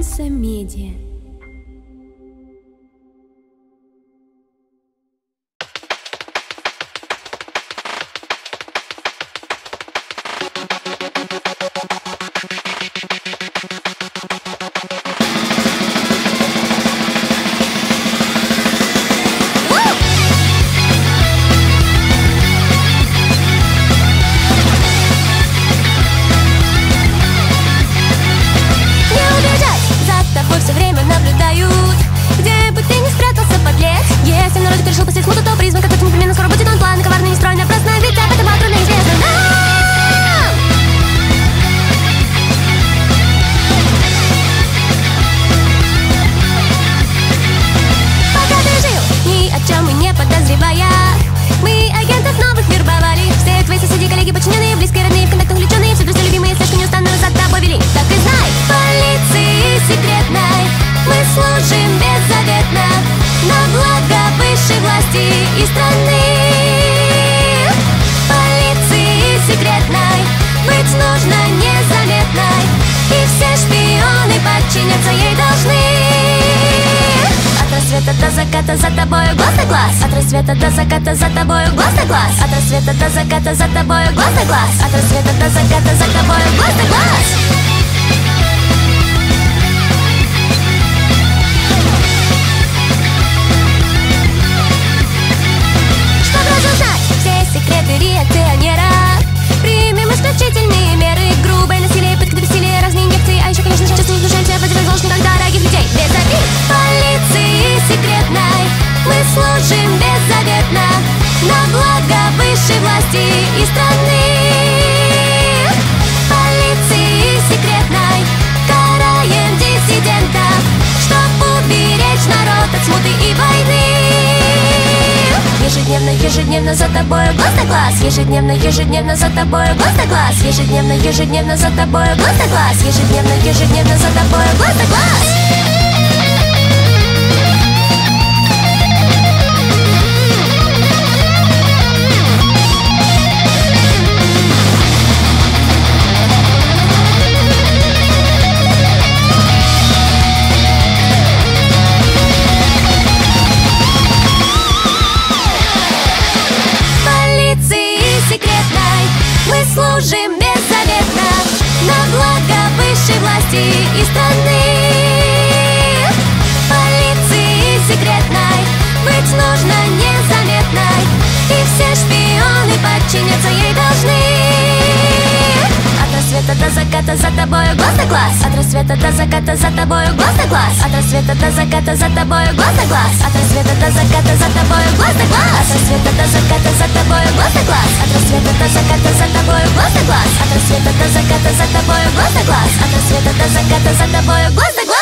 Альянса Медиа. Все время наблюдают, где бы ты ни спрятался, подлец. Если в народе ты решил посетить смуту, то призван как-то непременно скоро будет он план. Коварный, нестройный, просто ведь об этом трудно известно нам. Пока ты жил, ни о чем и не подозревая, мы агентов новых вербовали. Все твои соседи, коллеги, подчиненные, близкие, родные, в контактах увлеченные, все друзья любимые, слишком неустанно за тобой вели. Так и знай, полиции секретной мы служим беззаветно на благо высшей власти и страны. Полиции секретной быть нужно незаметной, и все шпионы подчиняться ей должны. От рассвета до заката за тобою глаз да глаз. От рассвета до заката за тобою глаз да глаз. От рассвета до заката за тобою глаз да глаз. От рассвета до заката за тобою глаз да глаз. Секреты реакционера примем исключительные меры. Грубое насилие, пытка до бессилия, разные инъекции. А еще, конечно, сейчас не внушаемся, поддерживаем злость никогда дорогих людей. Без обид полиции секретной мы служим беззаветно на благо высшей власти и страны. Полиции секретной караем диссидентов, чтоб уберечь народ от смуты и войны. Ежедневно, ежедневно за тобою глаз да глаз. Ежедневно, ежедневно за тобою глаз да глаз. Ежедневно, ежедневно за тобою глаз да глаз. Ежедневно, ежедневно за тобою глаз да глаз. Мы служим беззаветно на благо высшей власти и страны. Полиции секретной быть нужно незаметной, и все шпионы подчиняться ей должны. От рассвета до заката за тобою глаз да глаз. От рассвета до заката за тобою глаз да глаз. От рассвета до заката за тобою глаз да глаз. От рассвета до заката за тобою глаз да глаз. От рассвета до заката за тобою глаз да глаз. От рассвета до заката за тобою глаз да глаз. От рассвета до заката за тобою глаз да глаз. От рассвета до заката за тобою глаз да глаз.